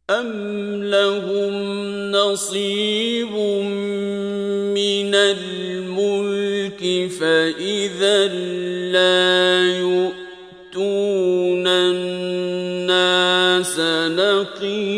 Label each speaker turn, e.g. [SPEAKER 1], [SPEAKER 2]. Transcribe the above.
[SPEAKER 1] أَمْ لَهُمْ نَصِيبٌ مِّنَ الْمُلْكِ فَإِذًا لَّا يُؤْتُونَ النَّاسَ نَقِيرًا